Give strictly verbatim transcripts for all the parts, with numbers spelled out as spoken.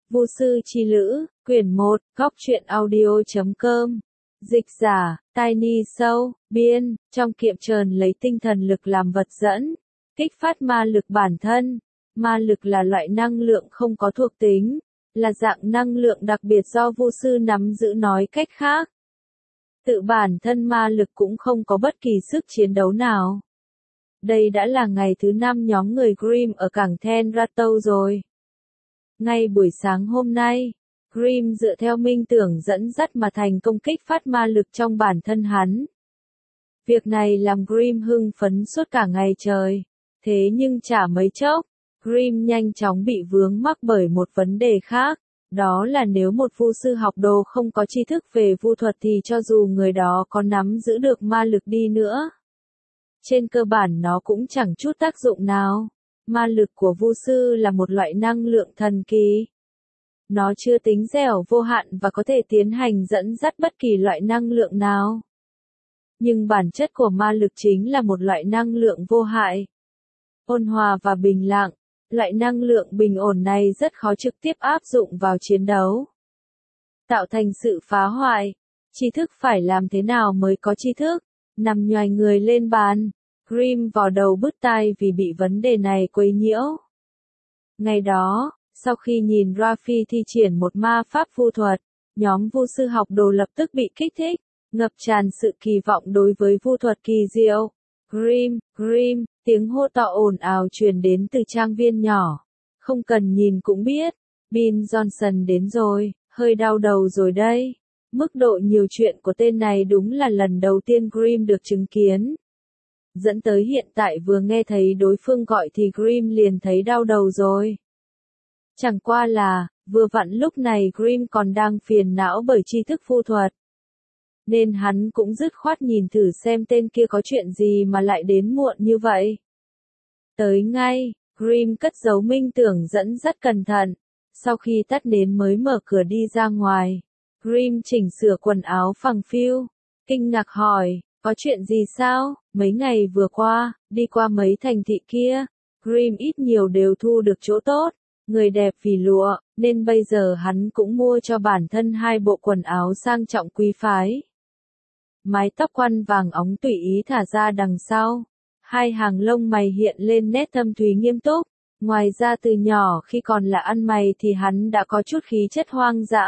Vu sư chi lữ, quyển một, góc truyện audio chấm com. Dịch giả, Tiny Soul, biên, trong kiệm trờn lấy tinh thần lực làm vật dẫn, kích phát ma lực bản thân. Ma lực là loại năng lượng không có thuộc tính, là dạng năng lượng đặc biệt do vu sư nắm giữ, nói cách khác. Tự bản thân ma lực cũng không có bất kỳ sức chiến đấu nào. Đây đã là ngày thứ năm nhóm người Grimm ở cảng Ten Ratou rồi. Ngay buổi sáng hôm nay, Grimm dựa theo minh tưởng dẫn dắt mà thành công kích phát ma lực trong bản thân hắn. Việc này làm Grimm hưng phấn suốt cả ngày trời. Thế nhưng chả mấy chốc, Grimm nhanh chóng bị vướng mắc bởi một vấn đề khác. Đó là nếu một vu sư học đồ không có tri thức về vu thuật thì cho dù người đó có nắm giữ được ma lực đi nữa, trên cơ bản nó cũng chẳng chút tác dụng nào. Ma lực của vu sư là một loại năng lượng thần kỳ. Nó chưa tính dẻo vô hạn và có thể tiến hành dẫn dắt bất kỳ loại năng lượng nào. Nhưng bản chất của ma lực chính là một loại năng lượng vô hại, ôn hòa và bình lặng. Loại năng lượng bình ổn này rất khó trực tiếp áp dụng vào chiến đấu, tạo thành sự phá hoại. Tri thức phải làm thế nào mới có tri thức? Nằm nhoài người lên bàn, Grimm vào đầu bứt tai vì bị vấn đề này quấy nhiễu. Ngày đó, sau khi nhìn Rafi thi triển một ma pháp vu thuật, nhóm vu sư học đồ lập tức bị kích thích, ngập tràn sự kỳ vọng đối với vu thuật kỳ diệu. Grimm, Grimm, tiếng hô to ồn ào truyền đến từ trang viên nhỏ. Không cần nhìn cũng biết, Ben Johnson đến rồi, hơi đau đầu rồi đây. Mức độ nhiều chuyện của tên này đúng là lần đầu tiên Grimm được chứng kiến. Dẫn tới hiện tại vừa nghe thấy đối phương gọi thì Grimm liền thấy đau đầu rồi. Chẳng qua là, vừa vặn lúc này Grimm còn đang phiền não bởi tri thức vu thuật. Nên hắn cũng dứt khoát nhìn thử xem tên kia có chuyện gì mà lại đến muộn như vậy. Tới ngay, Grimm cất giấu minh tưởng dẫn dắt cẩn thận. Sau khi tắt nến mới mở cửa đi ra ngoài. Grimm chỉnh sửa quần áo phẳng phiu, kinh ngạc hỏi, có chuyện gì sao? Mấy ngày vừa qua, đi qua mấy thành thị kia, Grimm ít nhiều đều thu được chỗ tốt. Người đẹp vì lụa, nên bây giờ hắn cũng mua cho bản thân hai bộ quần áo sang trọng quý phái. Mái tóc quăn vàng óng tùy ý thả ra đằng sau. Hai hàng lông mày hiện lên nét thâm thúy nghiêm túc. Ngoài ra từ nhỏ khi còn là ăn mày thì hắn đã có chút khí chất hoang dã.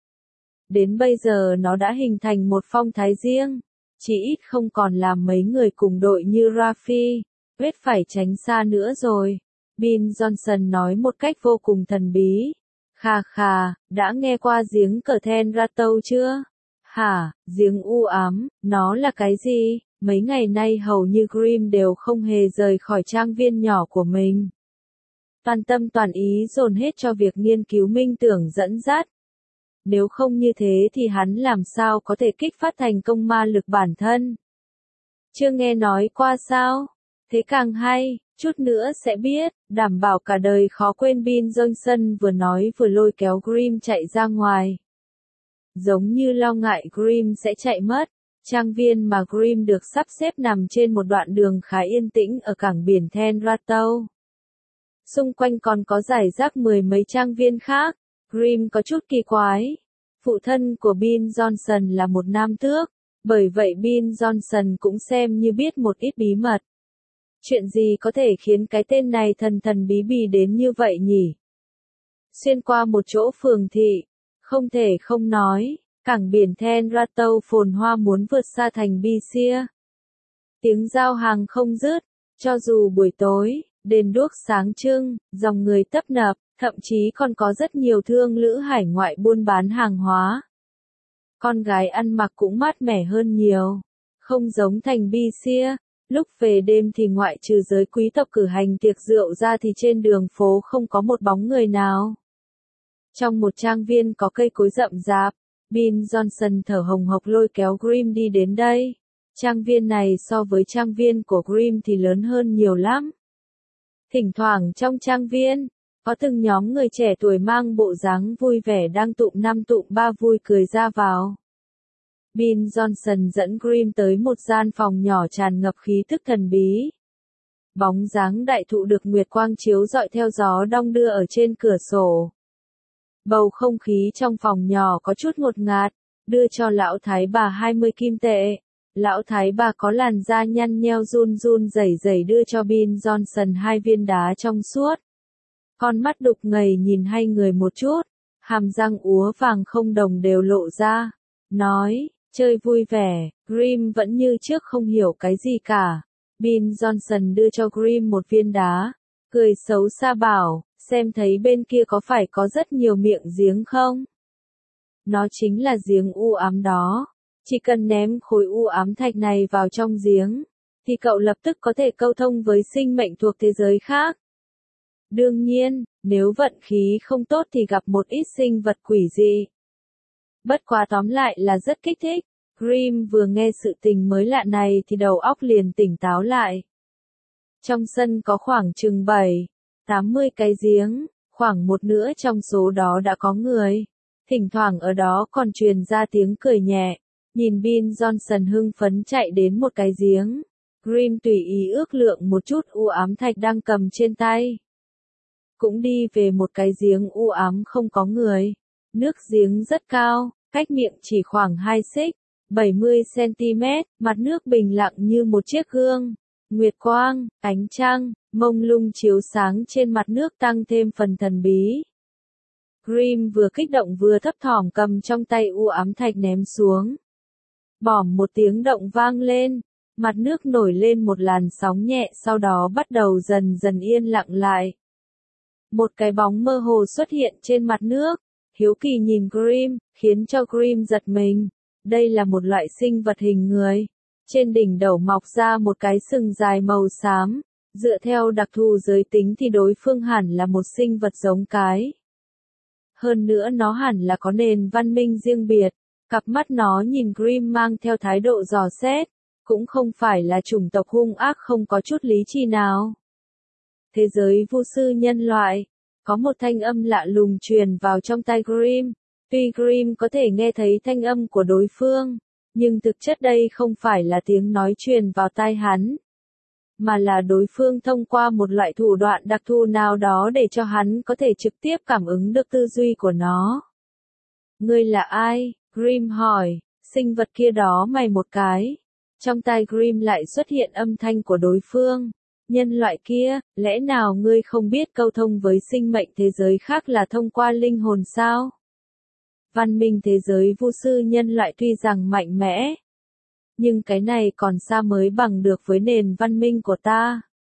Đến bây giờ nó đã hình thành một phong thái riêng. Chỉ ít không còn làm mấy người cùng đội như Rafi. Biết phải tránh xa nữa rồi. Ben Johnson nói một cách vô cùng thần bí. Khà khà, đã nghe qua giếng cờ Ten Ratou chưa? Hả, giếng u ám, nó là cái gì? Mấy ngày nay hầu như Grimm đều không hề rời khỏi trang viên nhỏ của mình. Toàn tâm toàn ý dồn hết cho việc nghiên cứu minh tưởng dẫn dắt. Nếu không như thế thì hắn làm sao có thể kích phát thành công ma lực bản thân? Chưa nghe nói qua sao? Thế càng hay, chút nữa sẽ biết, đảm bảo cả đời khó quên. Ben Johnson vừa nói vừa lôi kéo Grimm chạy ra ngoài. Giống như lo ngại Grimm sẽ chạy mất, trang viên mà Grimm được sắp xếp nằm trên một đoạn đường khá yên tĩnh ở cảng biển Ten Ratou. Xung quanh còn có rải rác mười mấy trang viên khác. Grimm có chút kỳ quái. Phụ thân của Ben Johnson là một nam tước, bởi vậy Ben Johnson cũng xem như biết một ít bí mật. Chuyện gì có thể khiến cái tên này thần thần bí bí đến như vậy nhỉ? Xuyên qua một chỗ phường thị, không thể không nói, cảng biển Ten Ratou phồn hoa muốn vượt xa thành Bisia. Tiếng giao hàng không dứt, cho dù buổi tối, đèn đuốc sáng trưng, dòng người tấp nập, thậm chí còn có rất nhiều thương lữ hải ngoại buôn bán hàng hóa. Con gái ăn mặc cũng mát mẻ hơn nhiều, không giống thành Bisia. Lúc về đêm thì ngoại trừ giới quý tộc cử hành tiệc rượu ra thì trên đường phố không có một bóng người nào. Trong một trang viên có cây cối rậm rạp, Ben Johnson thở hồng hộc lôi kéo Grimm đi đến đây. Trang viên này so với trang viên của Grimm thì lớn hơn nhiều lắm. Thỉnh thoảng trong trang viên, có từng nhóm người trẻ tuổi mang bộ dáng vui vẻ đang tụm năm tụm ba vui cười ra vào. Ben Johnson dẫn Grimm tới một gian phòng nhỏ tràn ngập khí tức thần bí. Bóng dáng đại thụ được nguyệt quang chiếu rọi theo gió đong đưa ở trên cửa sổ. Bầu không khí trong phòng nhỏ có chút ngột ngạt, đưa cho lão thái bà hai mươi kim tệ. Lão thái bà có làn da nhăn nheo run run rẩy rẩy đưa cho Bill Johnson hai viên đá trong suốt. Con mắt đục ngầu nhìn hai người một chút, hàm răng úa vàng không đồng đều lộ ra. Nói, chơi vui vẻ, Grim vẫn như trước không hiểu cái gì cả. Bill Johnson đưa cho Grim một viên đá, cười xấu xa bảo, xem thấy bên kia có phải có rất nhiều miệng giếng không? Nó chính là giếng u ám đó. Chỉ cần ném khối u ám thạch này vào trong giếng, thì cậu lập tức có thể câu thông với sinh mệnh thuộc thế giới khác. Đương nhiên, nếu vận khí không tốt thì gặp một ít sinh vật quỷ dị. Bất quá tóm lại là rất kích thích. Grim vừa nghe sự tình mới lạ này thì đầu óc liền tỉnh táo lại. Trong sân có khoảng chừng bảy, tám mươi cái giếng, khoảng một nửa trong số đó đã có người. Thỉnh thoảng ở đó còn truyền ra tiếng cười nhẹ. Nhìn Bill Johnson hưng phấn chạy đến một cái giếng. Grim tùy ý ước lượng một chút u ám thạch đang cầm trên tay. Cũng đi về một cái giếng u ám không có người. Nước giếng rất cao, cách miệng chỉ khoảng hai xích, bảy mươi xăng-ti-mét, mặt nước bình lặng như một chiếc gương. Nguyệt quang, ánh trăng, mông lung chiếu sáng trên mặt nước tăng thêm phần thần bí. Grim vừa kích động vừa thấp thỏm cầm trong tay u ám thạch ném xuống. Bỏm một tiếng động vang lên, mặt nước nổi lên một làn sóng nhẹ sau đó bắt đầu dần dần yên lặng lại. Một cái bóng mơ hồ xuất hiện trên mặt nước, hiếu kỳ nhìn Grim, khiến cho Grim giật mình. Đây là một loại sinh vật hình người. Trên đỉnh đầu mọc ra một cái sừng dài màu xám, dựa theo đặc thù giới tính thì đối phương hẳn là một sinh vật giống cái. Hơn nữa nó hẳn là có nền văn minh riêng biệt. Cặp mắt nó nhìn Grim mang theo thái độ dò xét, cũng không phải là chủng tộc hung ác không có chút lý trí nào. Thế giới vu sư nhân loại, có một thanh âm lạ lùng truyền vào trong tai Grim. Tuy Grim có thể nghe thấy thanh âm của đối phương, nhưng thực chất đây không phải là tiếng nói truyền vào tai hắn, mà là đối phương thông qua một loại thủ đoạn đặc thù nào đó để cho hắn có thể trực tiếp cảm ứng được tư duy của nó. Ngươi là ai? Grim hỏi, sinh vật kia đó mày một cái. Trong tai Grim lại xuất hiện âm thanh của đối phương. Nhân loại kia, lẽ nào ngươi không biết câu thông với sinh mệnh thế giới khác là thông qua linh hồn sao? Văn minh thế giới vu sư nhân loại tuy rằng mạnh mẽ, nhưng cái này còn xa mới bằng được với nền văn minh của ta.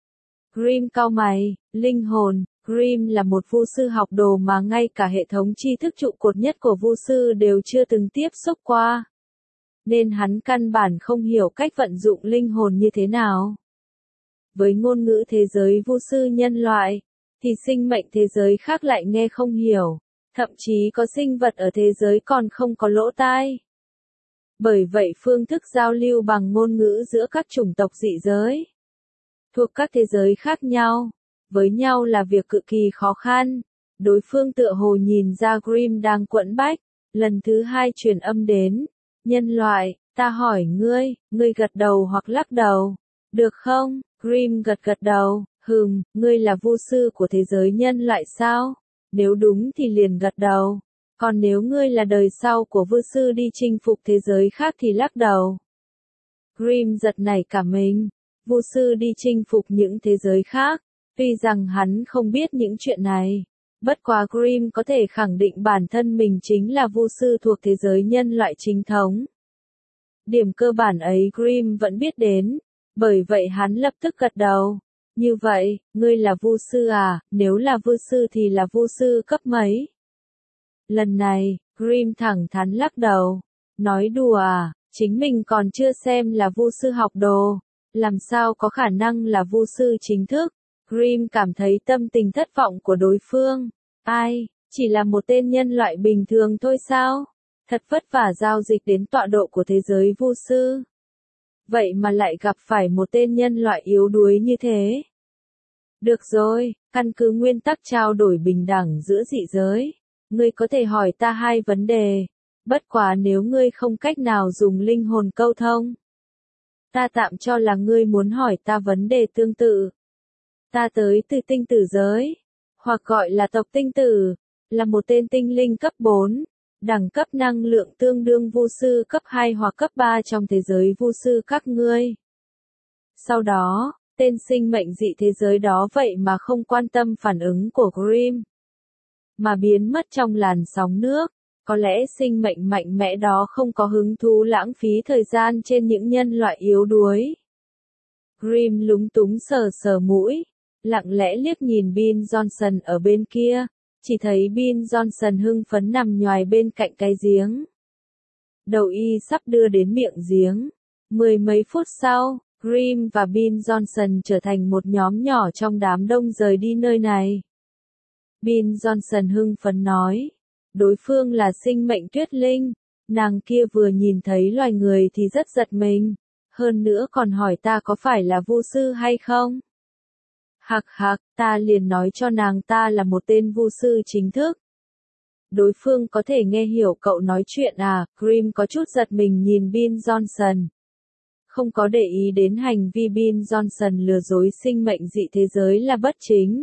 Grim cau mày, linh hồn. Grim là một vu sư học đồ mà ngay cả hệ thống tri thức trụ cột nhất của vu sư đều chưa từng tiếp xúc qua. Nên hắn căn bản không hiểu cách vận dụng linh hồn như thế nào. Với ngôn ngữ thế giới vu sư nhân loại, thì sinh mệnh thế giới khác lại nghe không hiểu. Thậm chí có sinh vật ở thế giới còn không có lỗ tai. Bởi vậy phương thức giao lưu bằng ngôn ngữ giữa các chủng tộc dị giới, thuộc các thế giới khác nhau, với nhau là việc cực kỳ khó khăn. Đối phương tựa hồ nhìn ra Grim đang quẫn bách, lần thứ hai truyền âm đến. Nhân loại, ta hỏi ngươi, ngươi gật đầu hoặc lắc đầu. Được không? Grim gật gật đầu, hừm, ngươi là vu sư của thế giới nhân loại sao? Nếu đúng thì liền gật đầu. Còn nếu ngươi là đời sau của vu sư đi chinh phục thế giới khác thì lắc đầu. Grim giật nảy cả mình. Vu sư đi chinh phục những thế giới khác. Tuy rằng hắn không biết những chuyện này. Bất quá Grim có thể khẳng định bản thân mình chính là vu sư thuộc thế giới nhân loại chính thống. Điểm cơ bản ấy Grim vẫn biết đến. Bởi vậy hắn lập tức gật đầu. Như vậy, ngươi là vu sư à? Nếu là vu sư thì là vu sư cấp mấy? Lần này, Grim thẳng thắn lắc đầu. Nói đùa à, chính mình còn chưa xem là vu sư học đồ. Làm sao có khả năng là vu sư chính thức? Grim cảm thấy tâm tình thất vọng của đối phương. Ai, chỉ là một tên nhân loại bình thường thôi sao? Thật vất vả giao dịch đến tọa độ của thế giới vu sư. Vậy mà lại gặp phải một tên nhân loại yếu đuối như thế. Được rồi, căn cứ nguyên tắc trao đổi bình đẳng giữa dị giới. Ngươi có thể hỏi ta hai vấn đề. Bất quá nếu ngươi không cách nào dùng linh hồn câu thông, ta tạm cho là ngươi muốn hỏi ta vấn đề tương tự. Ta tới từ tinh tử giới, hoặc gọi là tộc tinh tử. là một tên tinh linh cấp bốn, đẳng cấp năng lượng tương đương vu sư cấp hai hoặc cấp ba trong thế giới vu sư các ngươi. Sau đó, tên sinh mệnh dị thế giới đó vậy mà không quan tâm phản ứng của Grimm, mà biến mất trong làn sóng nước. Có lẽ sinh mệnh mạnh mẽ đó không có hứng thú lãng phí thời gian trên những nhân loại yếu đuối. Grimm lúng túng sờ sờ mũi, lặng lẽ liếc nhìn Bill Johnson ở bên kia, chỉ thấy Bill Johnson hưng phấn nằm nhoài bên cạnh cái giếng. Đầu y sắp đưa đến miệng giếng. Mười mấy phút sau, Grimm và Bill Johnson trở thành một nhóm nhỏ trong đám đông rời đi nơi này. Bill Johnson hưng phấn nói, đối phương là sinh mệnh tuyết linh, nàng kia vừa nhìn thấy loài người thì rất giật mình, hơn nữa còn hỏi ta có phải là vu sư hay không. Hạc hạc, ta liền nói cho nàng ta là một tên vu sư chính thức. Đối phương có thể nghe hiểu cậu nói chuyện à? Grimm có chút giật mình nhìn Bill Johnson. Không có để ý đến hành vi Bill Johnson lừa dối sinh mệnh dị thế giới là bất chính.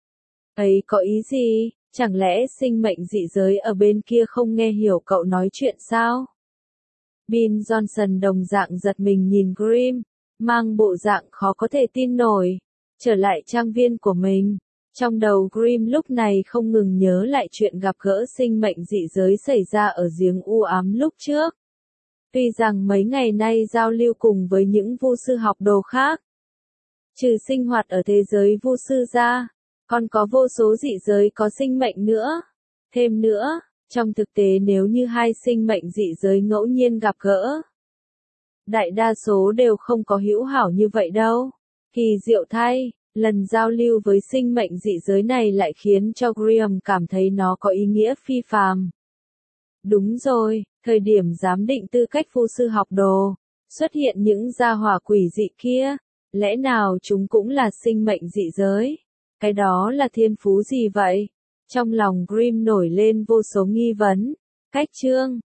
Ấy có ý gì? Chẳng lẽ sinh mệnh dị giới ở bên kia không nghe hiểu cậu nói chuyện sao? Bill Johnson đồng dạng giật mình nhìn Grimm, mang bộ dạng khó có thể tin nổi. Trở lại trang viên của mình, trong đầu Grimm lúc này không ngừng nhớ lại chuyện gặp gỡ sinh mệnh dị giới xảy ra ở giếng u ám lúc trước. Tuy rằng mấy ngày nay giao lưu cùng với những vu sư học đồ khác, trừ sinh hoạt ở thế giới vu sư ra, còn có vô số dị giới có sinh mệnh nữa. Thêm nữa, trong thực tế nếu như hai sinh mệnh dị giới ngẫu nhiên gặp gỡ, đại đa số đều không có hữu hảo như vậy đâu. Kỳ diệu thay, lần giao lưu với sinh mệnh dị giới này lại khiến cho Grimm cảm thấy nó có ý nghĩa phi phàm. Đúng rồi, thời điểm giám định tư cách vu sư học đồ, xuất hiện những gia hỏa quỷ dị kia, lẽ nào chúng cũng là sinh mệnh dị giới? Cái đó là thiên phú gì vậy? Trong lòng Grimm nổi lên vô số nghi vấn. Cách chương